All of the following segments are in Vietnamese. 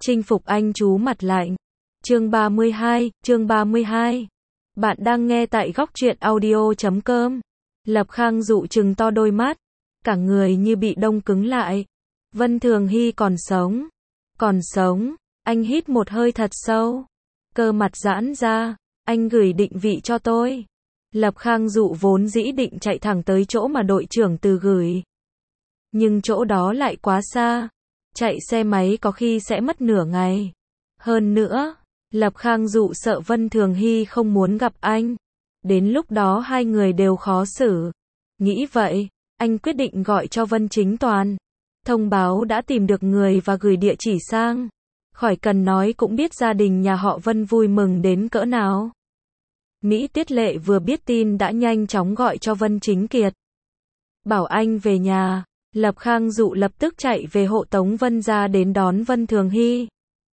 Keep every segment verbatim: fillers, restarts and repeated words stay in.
Chinh phục anh chú mặt lạnh. Chương ba mươi hai, chương ba mươi hai. Bạn đang nghe tại góc truyện audio chấm com. Lập Khang dụ trừng to đôi mắt, cả người như bị đông cứng lại. Vân Thường Hy còn sống. Còn sống. Anh hít một hơi thật sâu. Cơ mặt giãn ra. Anh gửi định vị cho tôi. Lập Khang dụ vốn dĩ định chạy thẳng tới chỗ mà đội trưởng Từ gửi. Nhưng chỗ đó lại quá xa. Chạy xe máy có khi sẽ mất nửa ngày. Hơn nữa, Lập Khang dụ sợ Vân Thường Hy không muốn gặp anh. Đến lúc đó hai người đều khó xử. Nghĩ vậy, anh quyết định gọi cho Vân Chính Toàn. Thông báo đã tìm được người và gửi địa chỉ sang. Khỏi cần nói cũng biết gia đình nhà họ Vân vui mừng đến cỡ nào. Mỹ Tiết Lệ vừa biết tin đã nhanh chóng gọi cho Vân Chính Kiệt. Bảo anh về nhà. Lập Khang dụ lập tức chạy về hộ tống Vân ra đến đón Vân Thường Hy.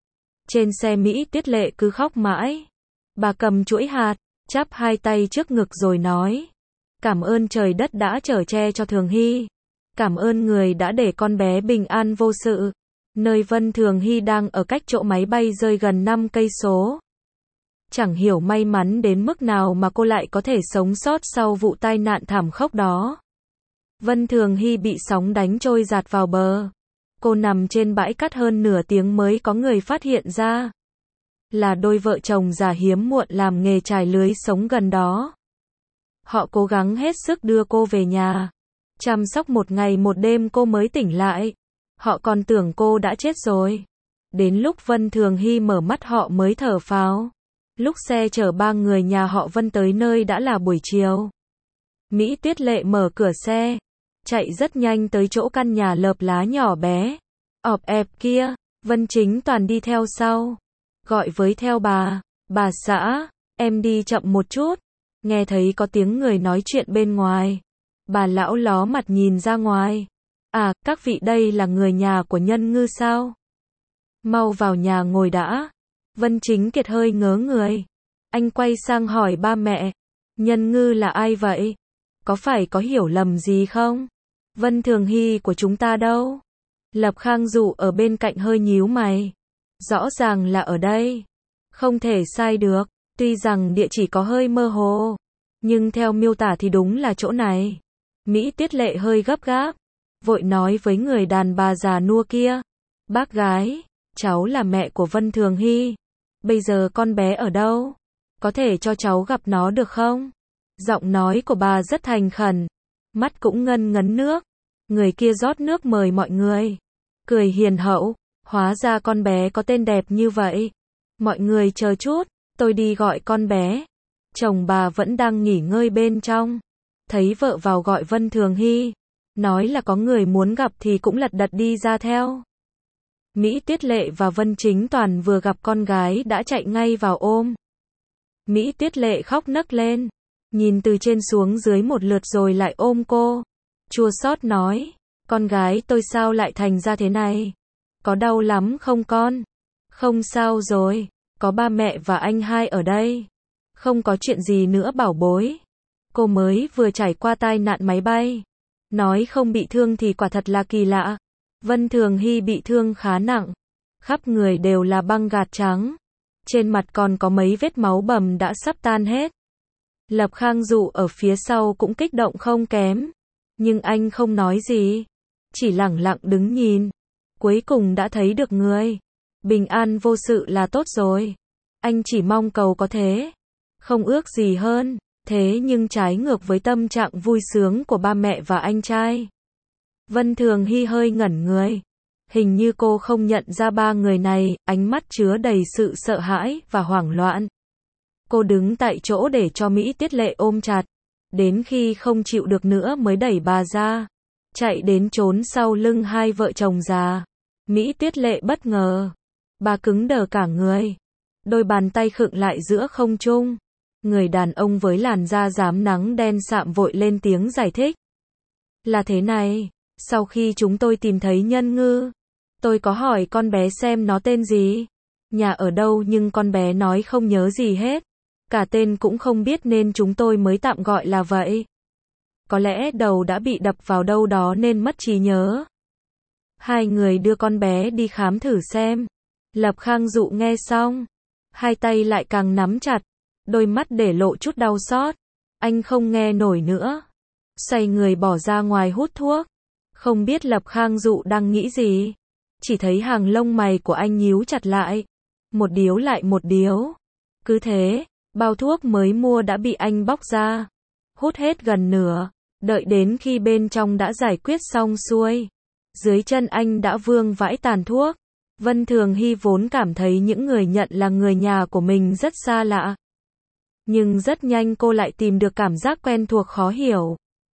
Trên xe Mỹ Tiết Lệ cứ khóc mãi. Bà cầm chuỗi hạt, chắp hai tay trước ngực rồi nói. Cảm ơn trời đất đã chở che cho Thường Hy. Cảm ơn người đã để con bé bình an vô sự. Nơi Vân Thường Hy đang ở cách chỗ máy bay rơi gần năm cây số. Chẳng hiểu may mắn đến mức nào mà cô lại có thể sống sót sau vụ tai nạn thảm khốc đó. Vân Thường Hy bị sóng đánh trôi giạt vào bờ. Cô nằm trên bãi cát hơn nửa tiếng mới có người phát hiện ra. Là đôi vợ chồng già hiếm muộn làm nghề trải lưới sống gần đó. Họ cố gắng hết sức đưa cô về nhà. Chăm sóc một ngày một đêm cô mới tỉnh lại. Họ còn tưởng cô đã chết rồi. Đến lúc Vân Thường Hy mở mắt họ mới thở phào. Lúc xe chở ba người nhà họ Vân tới nơi đã là buổi chiều. Mỹ Tiết Lệ mở cửa xe. Chạy rất nhanh tới chỗ căn nhà lợp lá nhỏ bé. ọp ẹp kia. Vân Chính Toàn đi theo sau. Gọi với theo bà. Bà xã, em đi chậm một chút. Nghe thấy có tiếng người nói chuyện bên ngoài. Bà lão ló mặt nhìn ra ngoài. À, các vị đây là người nhà của Nhân Ngư sao? Mau vào nhà ngồi đã. Vân Chính Kiệt hơi ngớ người. Anh quay sang hỏi ba mẹ. Nhân Ngư là ai vậy? Có phải có hiểu lầm gì không? Vân Thường Hy của chúng ta đâu? Lập Khang dụ ở bên cạnh hơi nhíu mày. Rõ ràng là ở đây. Không thể sai được. Tuy rằng địa chỉ có hơi mơ hồ. Nhưng theo miêu tả thì đúng là chỗ này. Mỹ Tiết Lệ hơi gấp gáp. Vội nói với người đàn bà già nua kia. Bác gái, cháu là mẹ của Vân Thường Hy. Bây giờ con bé ở đâu? Có thể cho cháu gặp nó được không? Giọng nói của bà rất thành khẩn. Mắt cũng ngân ngấn nước. Người kia rót nước mời mọi người. Cười hiền hậu. Hóa ra con bé có tên đẹp như vậy. Mọi người chờ chút, tôi đi gọi con bé. Chồng bà vẫn đang nghỉ ngơi bên trong. Thấy vợ vào gọi Vân Thường Hy. Nói là có người muốn gặp thì cũng lật đật đi ra theo. Mỹ Tiết Lệ và Vân Chính Toàn vừa gặp con gái đã chạy ngay vào ôm. Mỹ Tiết Lệ khóc nấc lên. Nhìn từ trên xuống dưới một lượt rồi lại ôm cô. Chua xót nói. Con gái tôi sao lại thành ra thế này? Có đau lắm không con? Không sao rồi. Có ba mẹ và anh hai ở đây. Không có chuyện gì nữa bảo bối. Cô mới vừa trải qua tai nạn máy bay. Nói không bị thương thì quả thật là kỳ lạ. Vân Thường Hy bị thương khá nặng. Khắp người đều là băng gạc trắng. Trên mặt còn có mấy vết máu bầm đã sắp tan hết. Lập Khang dụ ở phía sau cũng kích động không kém. Nhưng anh không nói gì. Chỉ lẳng lặng đứng nhìn. Cuối cùng đã thấy được người. Bình an vô sự là tốt rồi. Anh chỉ mong cầu có thế. Không ước gì hơn. Thế nhưng trái ngược với tâm trạng vui sướng của ba mẹ và anh trai. Vân Thường Hy hơi ngẩn người. Hình như cô không nhận ra ba người này, ánh mắt chứa đầy sự sợ hãi và hoảng loạn. Cô đứng tại chỗ để cho Mỹ Tiết Lệ ôm chặt. Đến khi không chịu được nữa mới đẩy bà ra. Chạy đến trốn sau lưng hai vợ chồng già. Mỹ Tiết Lệ bất ngờ. Bà cứng đờ cả người. Đôi bàn tay khựng lại giữa không trung. Người đàn ông với làn da rám nắng đen sạm vội lên tiếng giải thích. Là thế này, sau khi chúng tôi tìm thấy Nhân Ngư, tôi có hỏi con bé xem nó tên gì, nhà ở đâu nhưng con bé nói không nhớ gì hết. Cả tên cũng không biết nên chúng tôi mới tạm gọi là vậy. Có lẽ đầu đã bị đập vào đâu đó nên mất trí nhớ. Hai người đưa con bé đi khám thử xem. Lập Khang Dụ nghe xong, hai tay lại càng nắm chặt, đôi mắt để lộ chút đau xót. Anh không nghe nổi nữa, xoay người bỏ ra ngoài hút thuốc. Không biết Lập Khang Dụ đang nghĩ gì, chỉ thấy hàng lông mày của anh nhíu chặt lại, một điếu lại một điếu. Cứ thế, bao thuốc mới mua đã bị anh bóc ra, hút hết gần nửa, đợi đến khi bên trong đã giải quyết xong xuôi, dưới chân anh đã vương vãi tàn thuốc. Vân Thường Hy vốn cảm thấy những người nhận là người nhà của mình rất xa lạ, nhưng rất nhanh cô lại tìm được cảm giác quen thuộc khó hiểu.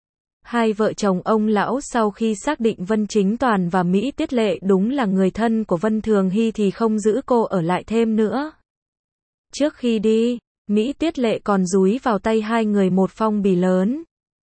Hai vợ chồng ông lão sau khi xác định Vân Chính Toàn và Mỹ Tiết Lệ đúng là người thân của Vân Thường Hy thì không giữ cô ở lại thêm nữa. Trước khi đi, Mỹ Tiết Lệ còn dúi vào tay hai người một phong bì lớn.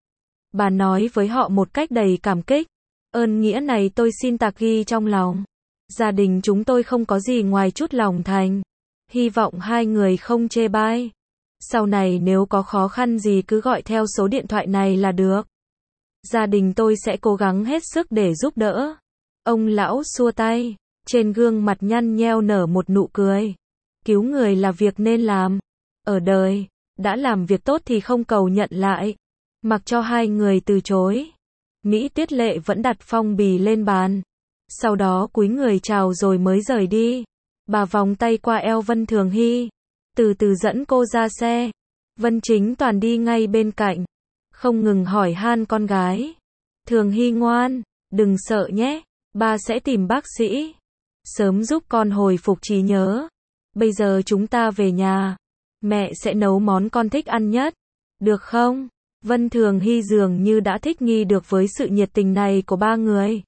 Bà nói với họ một cách đầy cảm kích, ơn nghĩa này tôi xin tạc ghi trong lòng. Gia đình chúng tôi không có gì ngoài chút lòng thành, hy vọng hai người không chê bai. Sau này nếu có khó khăn gì cứ gọi theo số điện thoại này là được. Gia đình tôi sẽ cố gắng hết sức để giúp đỡ. Ông lão xua tay, trên gương mặt nhăn nheo nở một nụ cười. Cứu người là việc nên làm. Ở đời, đã làm việc tốt thì không cầu nhận lại. Mặc cho hai người từ chối, Mỹ Tiết Lệ vẫn đặt phong bì lên bàn. Sau đó cúi người chào rồi mới rời đi. Bà vòng tay qua eo Vân Thường Hy, từ từ dẫn cô ra xe. Vân Chính Toàn đi ngay bên cạnh, không ngừng hỏi han con gái. Thường Hy ngoan, đừng sợ nhé, ba sẽ tìm bác sĩ, sớm giúp con hồi phục trí nhớ. Bây giờ chúng ta về nhà, mẹ sẽ nấu món con thích ăn nhất, được không? Vân Thường Hy dường như đã thích nghi được với sự nhiệt tình này của ba người,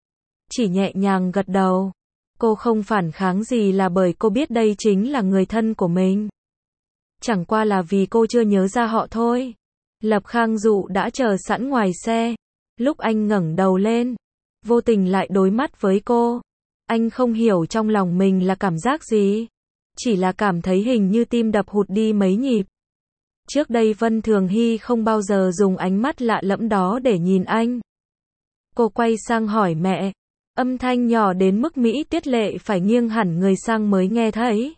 chỉ nhẹ nhàng gật đầu. Cô không phản kháng gì là bởi cô biết đây chính là người thân của mình. Chẳng qua là vì cô chưa nhớ ra họ thôi. Lập Khang Dụ đã chờ sẵn ngoài xe. Lúc anh ngẩng đầu lên, vô tình lại đối mắt với cô. Anh không hiểu trong lòng mình là cảm giác gì, chỉ là cảm thấy hình như tim đập hụt đi mấy nhịp. Trước đây Vân Thường Hy không bao giờ dùng ánh mắt lạ lẫm đó để nhìn anh. Cô quay sang hỏi mẹ, âm thanh nhỏ đến mức Mỹ Tiết Lệ phải nghiêng hẳn người sang mới nghe thấy.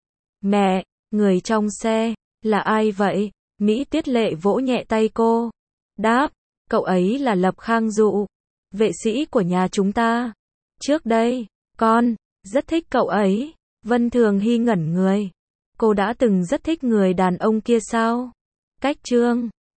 Mẹ, người trong xe, là ai vậy? Mỹ Tiết Lệ vỗ nhẹ tay cô. Đáp, cậu ấy là Lập Khang Dụ, vệ sĩ của nhà chúng ta. Trước đây, con rất thích cậu ấy. Vân Thường Hy ngẩn người. Cô đã từng rất thích người đàn ông kia sao? Cách chương